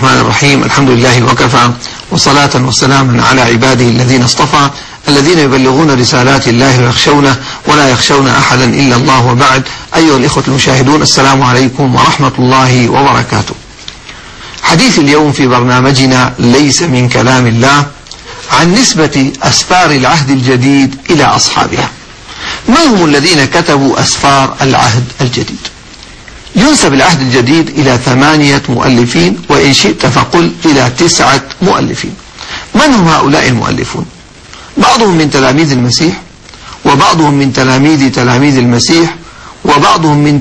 الرحمن الرحيم. الحمد لله وكفى، وصلاة وسلاما على عباده الذين اصطفى، الذين يبلغون رسالات الله ويخشونه ولا يخشون أحدا إلا الله. وبعد، أيها الإخوة المشاهدون، السلام عليكم ورحمة الله وبركاته. حديث اليوم في برنامجنا ليس من كلام الله عن نسبة أسفار العهد الجديد إلى أصحابها. من هم الذين كتبوا أسفار العهد الجديد؟ ينسب العهد الجديد إلى 8 مؤلفين، وإن شئت فقل إلى 9 مؤلفين. من هم هؤلاء المؤلفون؟ بعضهم من تلاميذ المسيح، وبعضهم من تلاميذ المسيح، وبعضهم من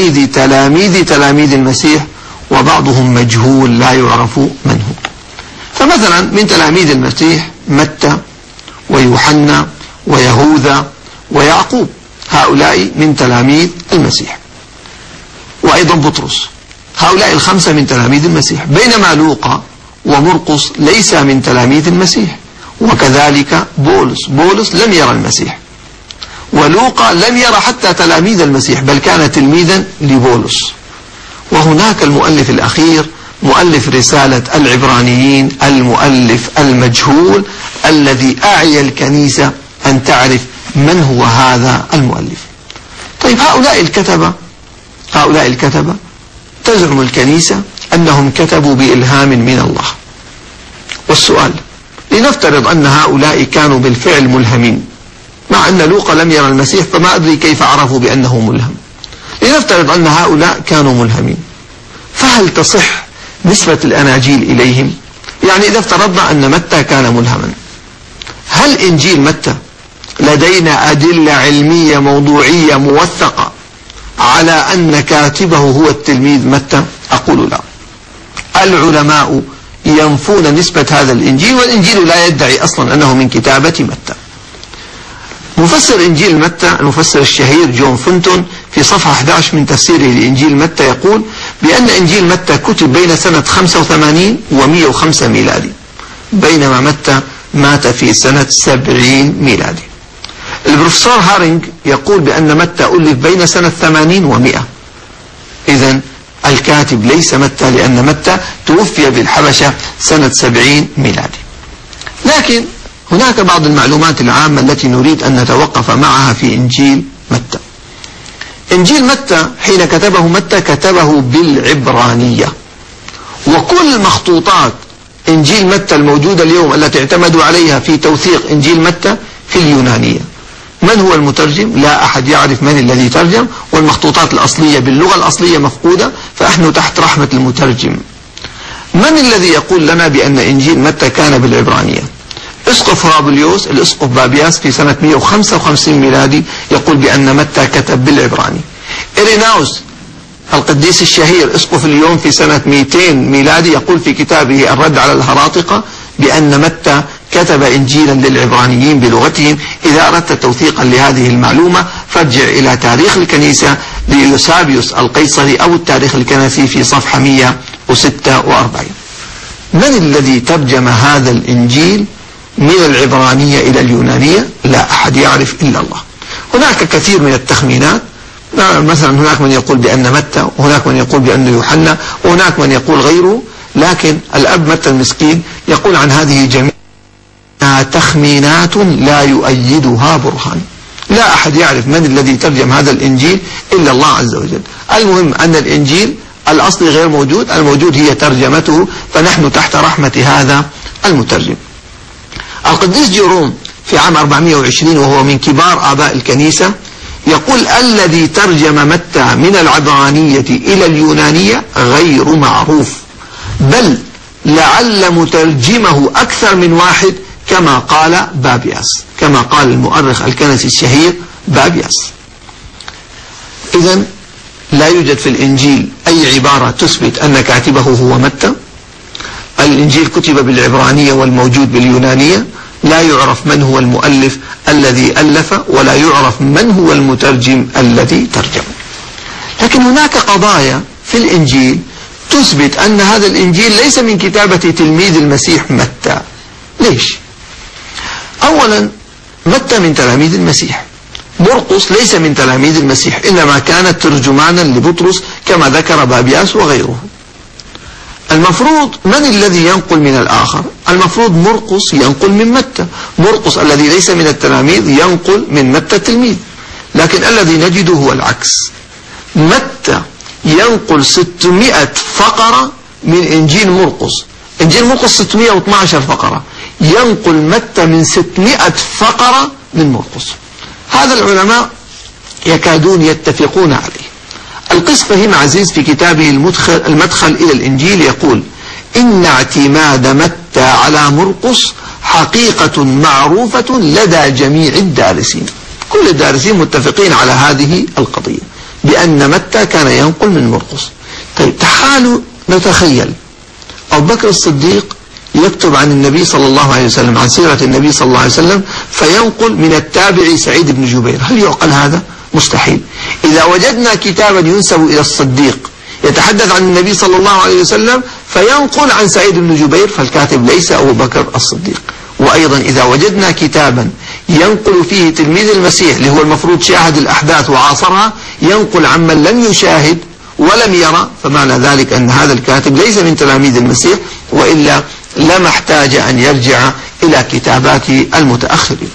تلاميذ المسيح، وبعضهم مجهول لا يعرف من هو. فمثلا من تلاميذ المسيح متى ويوحنا ويهوذا ويعقوب، هؤلاء من تلاميذ المسيح، وأيضا بطرس، هؤلاء ال5 من تلاميذ المسيح. بينما لوقا ومرقس ليس من تلاميذ المسيح، وكذلك بولس لم يرى المسيح، ولوقا لم يرى حتى تلاميذ المسيح، بل كان تلميذا لبولس. وهناك المؤلف الأخير، مؤلف رسالة العبرانيين، المؤلف المجهول الذي أعي الكنيسة أن تعرف من هو هذا المؤلف. طيب، هؤلاء الكتبة تزعم الكنيسة أنهم كتبوا بإلهام من الله. والسؤال، لنفترض أن هؤلاء كانوا بالفعل ملهمين، مع أن لوقا لم يرى المسيح، فما أدري كيف عرفوا بأنه ملهم. لنفترض أن هؤلاء كانوا ملهمين، فهل تصح نسبة الأناجيل إليهم؟ يعني إذا افترضنا أن متى كان ملهما، هل إنجيل متى لدينا أدلة علمية موضوعية موثقة على أن كاتبه هو التلميذ متى؟ أقول لا. العلماء ينفون نسبة هذا الإنجيل، والإنجيل لا يدعي أصلا أنه من كتابة متى. مفسر إنجيل متى، المفسر الشهير جون فنتون، في صفحة 11 من تفسيره لإنجيل متى يقول بأن إنجيل متى كتب بين سنة 85 و105 ميلادي، بينما متى مات في سنة 70 ميلادي. البروفيسور هارينج يقول بأن متى ألف بين سنة 80 و100. إذن الكاتب ليس متى، لأن متى توفي بالحبشة سنة 70 ميلادي. لكن هناك بعض المعلومات العامة التي نريد أن نتوقف معها في إنجيل متى. إنجيل متى حين كتبه متى كتبه بالعبرانية، وكل مخطوطات إنجيل متى الموجودة اليوم التي اعتمدوا عليها في توثيق إنجيل متى في اليونانية. من هو المترجم؟ لا أحد يعرف من الذي ترجم، والمخطوطات الأصلية باللغة الأصلية مفقودة، فنحن تحت رحمة المترجم. من الذي يقول لنا بأن إنجيل متى كان بالعبرانية؟ اسقف هرابليوس، الاسقف بابياس، في سنة 155 ميلادي يقول بأن متى كتب بالعبراني. إريناوس القديس الشهير، اسقف اليوم، في سنة 200 ميلادي يقول في كتابه الرد على الهراطقة بأن متى كتب إنجيلا للعبرانيين بلغتهم. إذا أردت توثيقا لهذه المعلومة فارجع إلى تاريخ الكنيسة ليوسابيوس القيصري أو التاريخ الكنسي في صفحة 146. من الذي ترجم هذا الإنجيل من العبرانية إلى اليونانية؟ لا أحد يعرف إلا الله. هناك كثير من التخمينات، مثلا هناك من يقول بأن متى، وهناك من يقول بأن يوحنا، وهناك من يقول غيره، لكن الأب متى المسكين يقول عن هذه جميع تخمينات لا يؤيدها برهان. لا أحد يعرف من الذي ترجم هذا الإنجيل إلا الله عز وجل. المهم أن الإنجيل الأصلي غير موجود، الموجود هي ترجمته، فنحن تحت رحمة هذا المترجم. القديس جيروم في عام 420، وهو من كبار آباء الكنيسة، يقول الذي ترجم متى من العبرانية إلى اليونانية غير معروف، بل لعل مترجمه أكثر من واحد، كما قال بابياس، كما قال المؤرخ الكنسي الشهير بابياس. إذن لا يوجد في الإنجيل أي عبارة تثبت أن كاتبه هو متى. الإنجيل كتب بالعبرانية والموجود باليونانية. لا يعرف من هو المؤلف الذي ألف، ولا يعرف من هو المترجم الذي ترجم. لكن هناك قضايا في الإنجيل تثبت أن هذا الإنجيل ليس من كتابة تلميذ المسيح متى. ليش؟ أولا، متى من تلاميذ المسيح، مرقس ليس من تلاميذ المسيح، إنما كان ترجمانا لبطرس كما ذكر بابياس وغيره. المفروض من الذي ينقل من الآخر؟ المفروض مرقس ينقل من متى، مرقس الذي ليس من التلاميذ ينقل من متى التلميذ، لكن الذي نجده هو العكس. متى ينقل 600 فقرة من إنجيل مرقس، إنجيل مرقس 612 فقرة، ينقل متى من 600 فقرة من مرقس. هذا العلماء يكادون يتفقون عليه. القس فهيم عزيز في كتابه المدخل إلى الإنجيل يقول: إن اعتماد متى على مرقس حقيقة معروفة لدى جميع الدارسين. كل الدارسين متفقين على هذه القضية بأن متى كان ينقل من مرقس. طيب تعالوا نتخيل أبو بكر الصديق يكتب عن النبي صلى الله عليه وسلم، عن سيرة النبي صلى الله عليه وسلم، فينقل من التابعي سعيد بن جبير. هل يعقل هذا؟ مستحيل. إذا وجدنا كتابا ينسب إلى الصديق يتحدث عن النبي صلى الله عليه وسلم فينقل عن سعيد بن جبير، فالكاتب ليس أبو بكر الصديق. وأيضا إذا وجدنا كتابا ينقل فيه تلميذ المسيح اللي هو المفروض شاهد الأحداث وعاصرها، ينقل عمن لم يشاهد ولم يرى، فمعنى ذلك أن هذا الكاتب ليس من تلاميذ المسيح، وإلا لما احتاج أن يرجع إلى كتابات المتأخرين.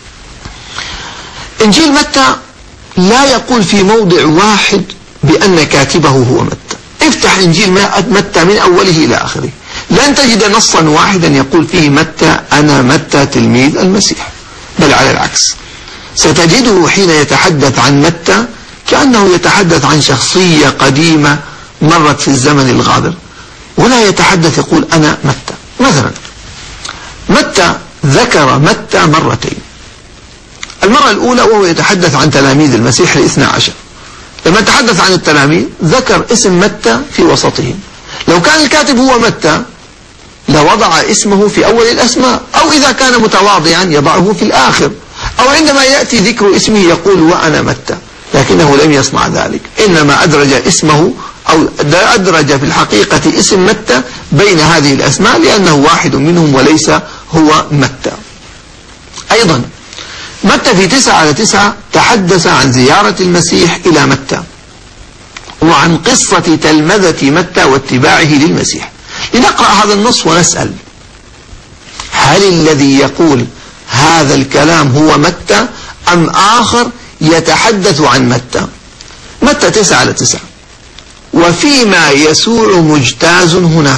إنجيل متى لا يقول في موضع واحد بأن كاتبه هو متى. افتح إنجيل متى من أوله إلى آخره، لن تجد نصا واحدا يقول فيه متى أنا متى تلميذ المسيح، بل على العكس ستجده حين يتحدث عن متى كأنه يتحدث عن شخصية قديمة مرت في الزمن الغابر، ولا يتحدث يقول أنا متى. مثلا متى ذكر متى مرتين. المرة الأولى وهو يتحدث عن تلاميذ المسيح ال12، لما تحدث عن التلاميذ ذكر اسم متى في وسطهم. لو كان الكاتب هو متى لوضع اسمه في أول الأسماء، أو إذا كان متواضعا يضعه في الآخر، أو عندما يأتي ذكر اسمه يقول وأنا متى، لكنه لم يصنع ذلك، إنما أدرج اسمه أو أدرج في الحقيقة اسم متى بين هذه الأسماء لأنه واحد منهم وليس هو متى. أيضا متى في 9/9 تحدث عن زيارة المسيح إلى متى وعن قصة تلمذة متى واتباعه للمسيح. لنقرأ هذا النص ونسأل: هل الذي يقول هذا الكلام هو متى أم آخر يتحدث عن متى؟ متى 9/9: وفيما يسوع مجتاز هناك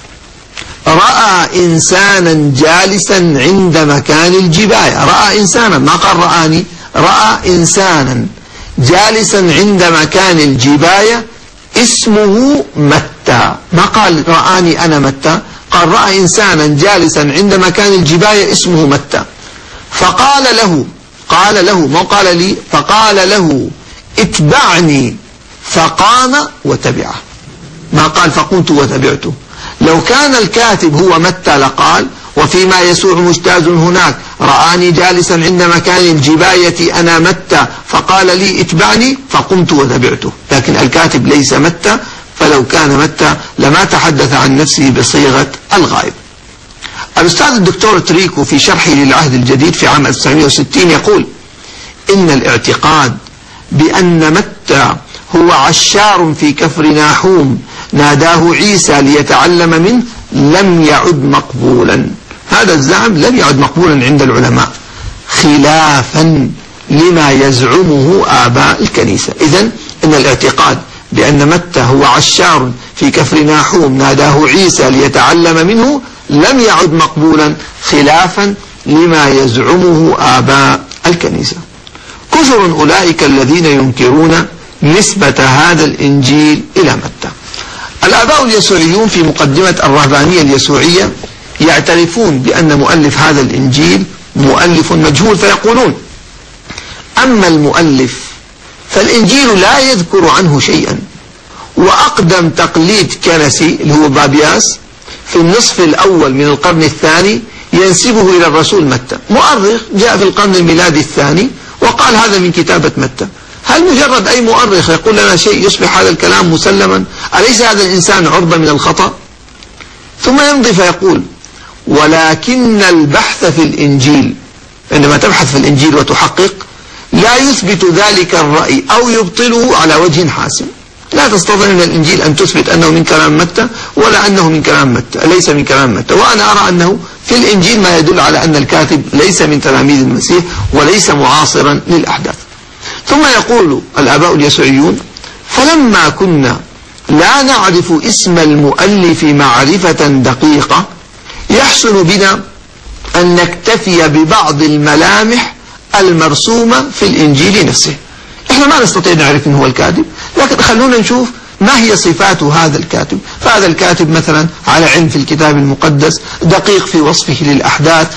رأى إنسانا جالسا عند مكان الجباية. رأى إنسانا، ما قال رآني، رأى إنسانا جالسا عند مكان الجباية اسمه متى، ما قال رآني أنا متى، قال رأى إنسانا جالسا عند مكان الجباية اسمه متى، فقال له، قال له ما قال لي، فقال له اتبعني، فقام وتبعه، ما قال فقمت وتبعته. لو كان الكاتب هو متى لقال وفيما يسوع مجتاز هناك رآني جالسا عند مكان الجباية أنا متى فقال لي اتبعني فقمت وتبعته، لكن الكاتب ليس متى، فلو كان متى لما تحدث عن نفسه بصيغة الغائب. الأستاذ الدكتور تريكو في شرحه للعهد الجديد في عام 1960 يقول: إن الاعتقاد بأن متى هو عشار في كفر ناحوم ناداه عيسى ليتعلم منه لم يعد مقبولا. هذا الزعم لم يعد مقبولا عند العلماء خلافا لما يزعمه آباء الكنيسة. إذن إن الاعتقاد بأن متى هو عشار في كفر ناحوم ناداه عيسى ليتعلم منه لم يعد مقبولا خلافا لما يزعمه آباء الكنيسة. كثر أولئك الذين ينكرون نسبة هذا الإنجيل إلى متى. الآباء اليسوعيون في مقدمة الرهبانية اليسوعية يعترفون بأن مؤلف هذا الإنجيل مؤلف مجهول، فيقولون: أما المؤلف فالإنجيل لا يذكر عنه شيئا، وأقدم تقليد كنسي اللي هو بابياس في النصف الأول من القرن الثاني ينسبه إلى الرسول متى. مؤرخ جاء في القرن الميلادي الثاني وقال هذا من كتابة متى. هل مجرد أي مؤرخ يقول لنا شيء يصبح هذا الكلام مسلما؟ أليس هذا الإنسان عرضة من الخطأ؟ ثم يمضي فيقول: ولكن البحث في الإنجيل، عندما تبحث في الإنجيل وتحقق، لا يثبت ذلك الرأي أو يبطله على وجه حاسم. لا تستطيع من الإنجيل أن تثبت أنه من كلام متى ولا أنه من كلام متى، ليس من كلام متى. وأنا أرى أنه في الإنجيل ما يدل على أن الكاتب ليس من تلاميذ المسيح وليس معاصرا للأحداث. ثم يقول الآباء اليسوعيون: فلما كنا لا نعرف اسم المؤلف معرفة دقيقة يحسن بنا أن نكتفي ببعض الملامح المرسومة في الإنجيل نفسه. إحنا ما نستطيع نعرف من هو الكاتب، لكن خلونا نشوف ما هي صفات هذا الكاتب. فهذا الكاتب مثلا على علم في الكتاب المقدس، دقيق في وصفه للأحداث،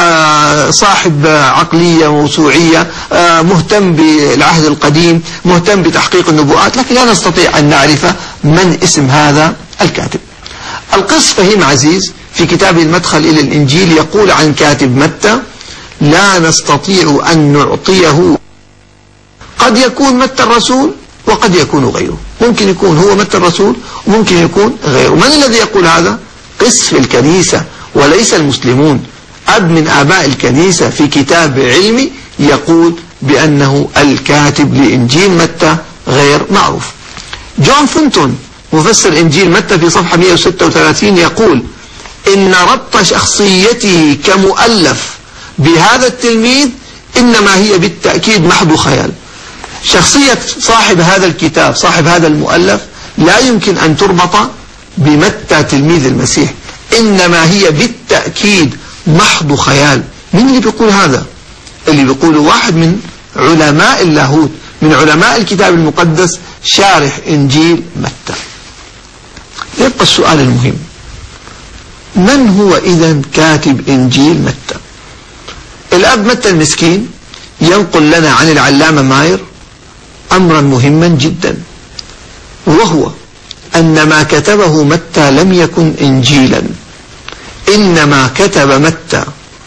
صاحب عقلية موسوعية، مهتم بالعهد القديم، مهتم بتحقيق النبوءات، لكن لا نستطيع أن نعرف من اسم هذا الكاتب. القس فهيم عزيز في كتابه المدخل إلى الإنجيل يقول عن كاتب متى: لا نستطيع أن نعطيه، قد يكون متى الرسول وقد يكون غيره، ممكن يكون هو متى الرسول وممكن يكون غيره. من الذي يقول هذا؟ قس في الكنيسة وليس المسلمون، أب من آباء الكنيسة في كتاب علمي يقول بأنه الكاتب لإنجيل متى غير معروف. جون فنتون مفسر إنجيل متى في صفحة 136 يقول: إن ربط شخصيته كمؤلف بهذا التلميذ إنما هي بالتأكيد محض خيال. شخصية صاحب هذا الكتاب، صاحب هذا المؤلف، لا يمكن أن تربط بمتى تلميذ المسيح، إنما هي بالتأكيد محض خيال. من اللي بيقول هذا؟ اللي بيقوله واحد من علماء اللاهوت، من علماء الكتاب المقدس، شارح إنجيل متى. يبقى السؤال المهم: من هو إذن كاتب إنجيل متى؟ الأب متى المسكين ينقل لنا عن العلامة ماير أمرا مهما جدا، وهو أن ما كتبه متى لم يكن إنجيلا، إنما كتب متى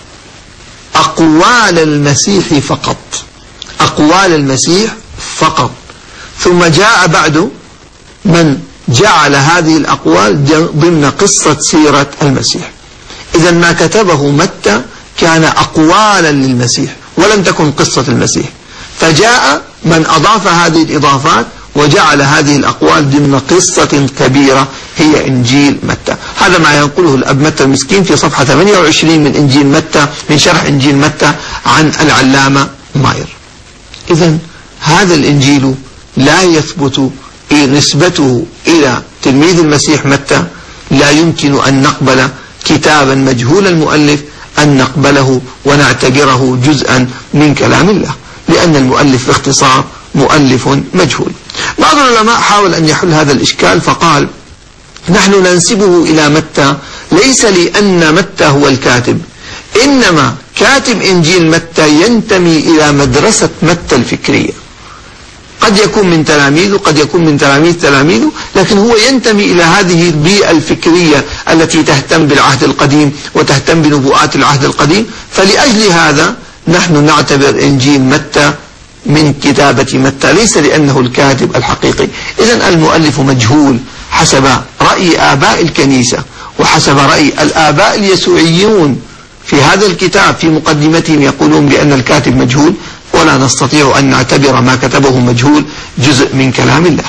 أقوال المسيح فقط، أقوال المسيح فقط. ثم جاء بعد من جعل هذه الأقوال ضمن قصة سيرة المسيح. إذا ما كتبه متى كان أقوالا للمسيح ولم تكن قصة المسيح، فجاء من أضاف هذه الإضافات وجعل هذه الأقوال ضمن قصة كبيرة هي إنجيل متى. هذا ما ينقله الأب متى المسكين في صفحة 28 من إنجيل متى، من شرح إنجيل متى عن العلامة ماير. إذن هذا الإنجيل لا يثبت نسبته إلى تلميذ المسيح متى. لا يمكن أن نقبل كتابا مجهول المؤلف أن نقبله ونعتبره جزءا من كلام الله، لأن المؤلف باختصار مؤلف مجهول. بعض العلماء حاول أن يحل هذا الإشكال فقال: نحن ننسبه إلى متى ليس لأن متى هو الكاتب، إنما كاتب إنجيل متى ينتمي إلى مدرسة متى الفكرية. قد يكون من تلاميذه، قد يكون من تلاميذه، لكن هو ينتمي إلى هذه البيئة الفكرية التي تهتم بالعهد القديم وتهتم بنبوءات العهد القديم. فلأجل هذا نحن نعتبر إنجيل متى من كتابة متى، ليس لأنه الكاتب الحقيقي. إذن المؤلف مجهول حسب رأي آباء الكنيسة وحسب رأي الآباء اليسوعيون في هذا الكتاب. في مقدمتهم يقولون بأن الكاتب مجهول، ولا نستطيع أن نعتبر ما كتبه مجهول جزء من كلام الله.